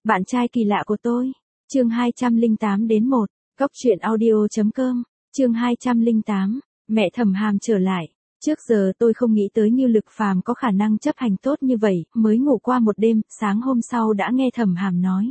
Bạn trai kỳ lạ của tôi. Chương 208 đến 1. Góc truyện audio.com. Chương 208. Mẹ Thẩm Hàm trở lại. Trước giờ tôi không nghĩ tới Ngưu Lực Phàm có khả năng chấp hành tốt như vậy, mới ngủ qua một đêm, sáng hôm sau đã nghe Thẩm Hàm nói.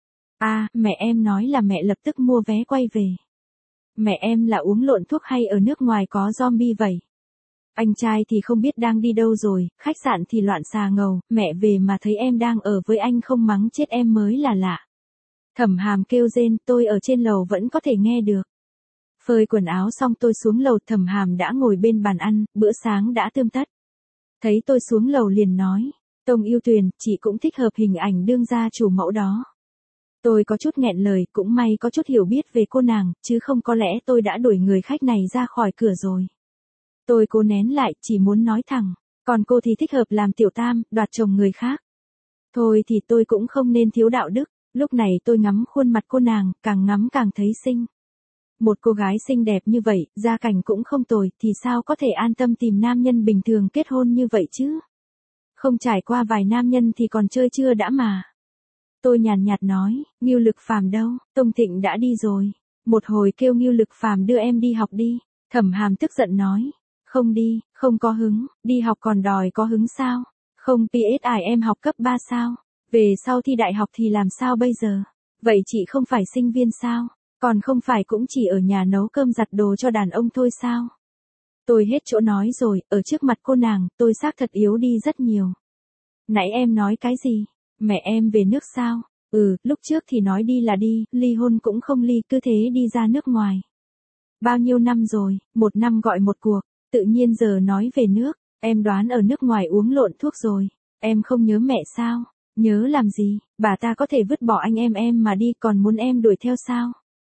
Mẹ em nói là mẹ lập tức mua vé quay về. Mẹ em là uống lộn thuốc hay ở nước ngoài có zombie vậy? Anh trai thì không biết đang đi đâu rồi, khách sạn thì loạn xà ngầu, mẹ về mà thấy em đang ở với anh không mắng chết em mới là lạ. Thẩm Hàm kêu rên, tôi ở trên lầu vẫn có thể nghe được. Phơi quần áo xong tôi xuống lầu, Thẩm Hàm đã ngồi bên bàn ăn, bữa sáng đã tươm tất. Thấy tôi xuống lầu liền nói, Tông Yêu Tuyền, chị cũng thích hợp hình ảnh đương gia chủ mẫu đó. Tôi có chút nghẹn lời, cũng may có chút hiểu biết về cô nàng, chứ không có lẽ tôi đã đuổi người khách này ra khỏi cửa rồi. Tôi cố nén lại, chỉ muốn nói thẳng, còn cô thì thích hợp làm tiểu tam, đoạt chồng người khác. Thôi thì tôi cũng không nên thiếu đạo đức, lúc này tôi ngắm khuôn mặt cô nàng, càng ngắm càng thấy xinh. Một cô gái xinh đẹp như vậy, gia cảnh cũng không tồi, thì sao có thể an tâm tìm nam nhân bình thường kết hôn như vậy chứ? Không trải qua vài nam nhân thì còn chơi chưa đã mà. Tôi nhàn nhạt nói, Ngưu Lực Phàm đâu, Tông Thịnh đã đi rồi. Một hồi kêu Ngưu Lực Phàm đưa em đi học đi. Thẩm Hàm tức giận nói, không đi, không có hứng, đi học còn đòi có hứng sao? Không PSI em học cấp 3 sao? Về sau thi đại học thì làm sao bây giờ? Vậy chị không phải sinh viên sao? Còn không phải cũng chỉ ở nhà nấu cơm giặt đồ cho đàn ông thôi sao? Tôi hết chỗ nói rồi, ở trước mặt cô nàng, tôi xác thật yếu đi rất nhiều. Nãy em nói cái gì? Mẹ em về nước sao? Lúc trước thì nói đi là đi, ly hôn cũng không ly, cứ thế đi ra nước ngoài. Bao nhiêu năm rồi, 1 năm gọi một cuộc, tự nhiên giờ nói về nước, em đoán ở nước ngoài uống lộn thuốc rồi. Em không nhớ mẹ sao? Nhớ làm gì, bà ta có thể vứt bỏ anh em mà đi, còn muốn em đuổi theo sao?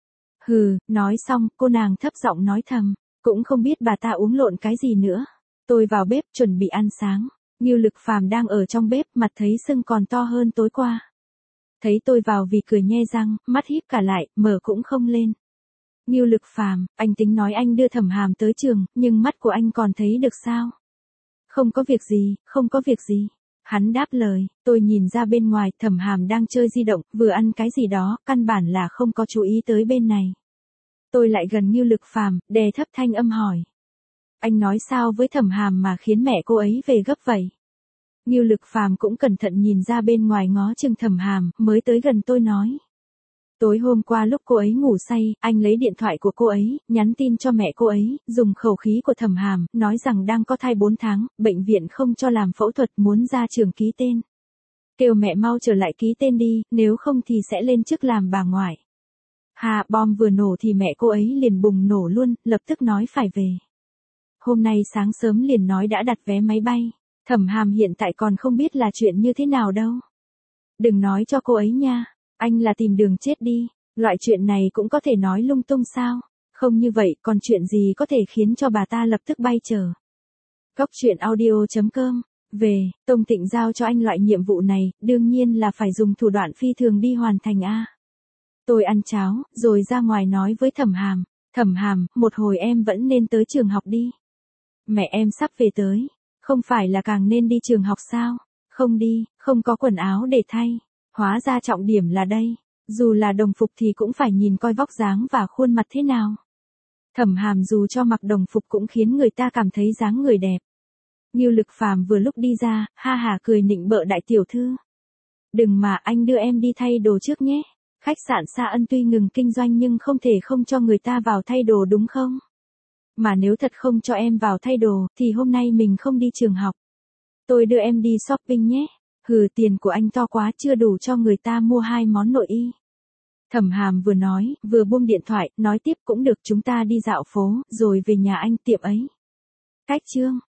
Nói xong, cô nàng thấp giọng nói thầm, cũng không biết bà ta uống lộn cái gì nữa. Tôi vào bếp chuẩn bị ăn sáng, Ngưu Lực Phàm đang ở trong bếp, mặt thấy sưng còn to hơn tối qua. Thấy tôi vào vì cười nhe răng, mắt híp cả lại, mở cũng không lên. Ngưu Lực Phàm, anh tính nói anh đưa Thẩm Hàm tới trường, nhưng mắt của anh còn thấy được sao? Không có việc gì, không có việc gì. Hắn đáp lời, tôi nhìn ra bên ngoài, Thẩm Hàm đang chơi di động, vừa ăn cái gì đó, căn bản là không có chú ý tới bên này. Tôi lại gần Ngưu Lực Phàm, đè thấp thanh âm hỏi. Anh nói sao với Thẩm Hàm mà khiến mẹ cô ấy về gấp vậy? Ngưu Lực Phàm cũng cẩn thận nhìn ra bên ngoài ngó chừng Thẩm Hàm, mới tới gần tôi nói. Tối hôm qua lúc cô ấy ngủ say, anh lấy điện thoại của cô ấy, nhắn tin cho mẹ cô ấy, dùng khẩu khí của Thẩm Hàm, nói rằng đang có thai 4 tháng, bệnh viện không cho làm phẫu thuật, muốn ra trường ký tên. Kêu mẹ mau trở lại ký tên đi, nếu không thì sẽ lên chức làm bà ngoại. Bom vừa nổ thì mẹ cô ấy liền bùng nổ luôn, lập tức nói phải về. Hôm nay sáng sớm liền nói đã đặt vé máy bay. Thẩm Hàm hiện tại còn không biết là chuyện như thế nào đâu. Đừng nói cho cô ấy nha, anh là tìm đường chết đi, loại chuyện này cũng có thể nói lung tung sao? Không như vậy, còn chuyện gì có thể khiến cho bà ta lập tức bay chờ. Góc truyện audio.com. Về, Tông Thịnh giao cho anh loại nhiệm vụ này, đương nhiên là phải dùng thủ đoạn phi thường đi hoàn thành a. Tôi ăn cháo, rồi ra ngoài nói với Thẩm Hàm, Thẩm Hàm, một hồi em vẫn nên tới trường học đi. Mẹ em sắp về tới, không phải là càng nên đi trường học sao? Không đi, không có quần áo để thay. Hóa ra trọng điểm là đây, dù là đồng phục thì cũng phải nhìn coi vóc dáng và khuôn mặt thế nào. Thẩm Hàm dù cho mặc đồng phục cũng khiến người ta cảm thấy dáng người đẹp. Ngưu Lực Phàm vừa lúc đi ra, ha hả cười nịnh bợ đại tiểu thư. Đừng mà, anh đưa em đi thay đồ trước nhé. Khách sạn Sa Ân tuy ngừng kinh doanh nhưng không thể không cho người ta vào thay đồ đúng không? Mà nếu thật không cho em vào thay đồ, thì hôm nay mình không đi trường học. Tôi đưa em đi shopping nhé. Tiền của anh to quá, chưa đủ cho người ta mua 2 món nội y. Thẩm Hàm vừa nói, vừa buông điện thoại, nói tiếp cũng được, chúng ta đi dạo phố, rồi về nhà anh, tiệm ấy. Cách chương.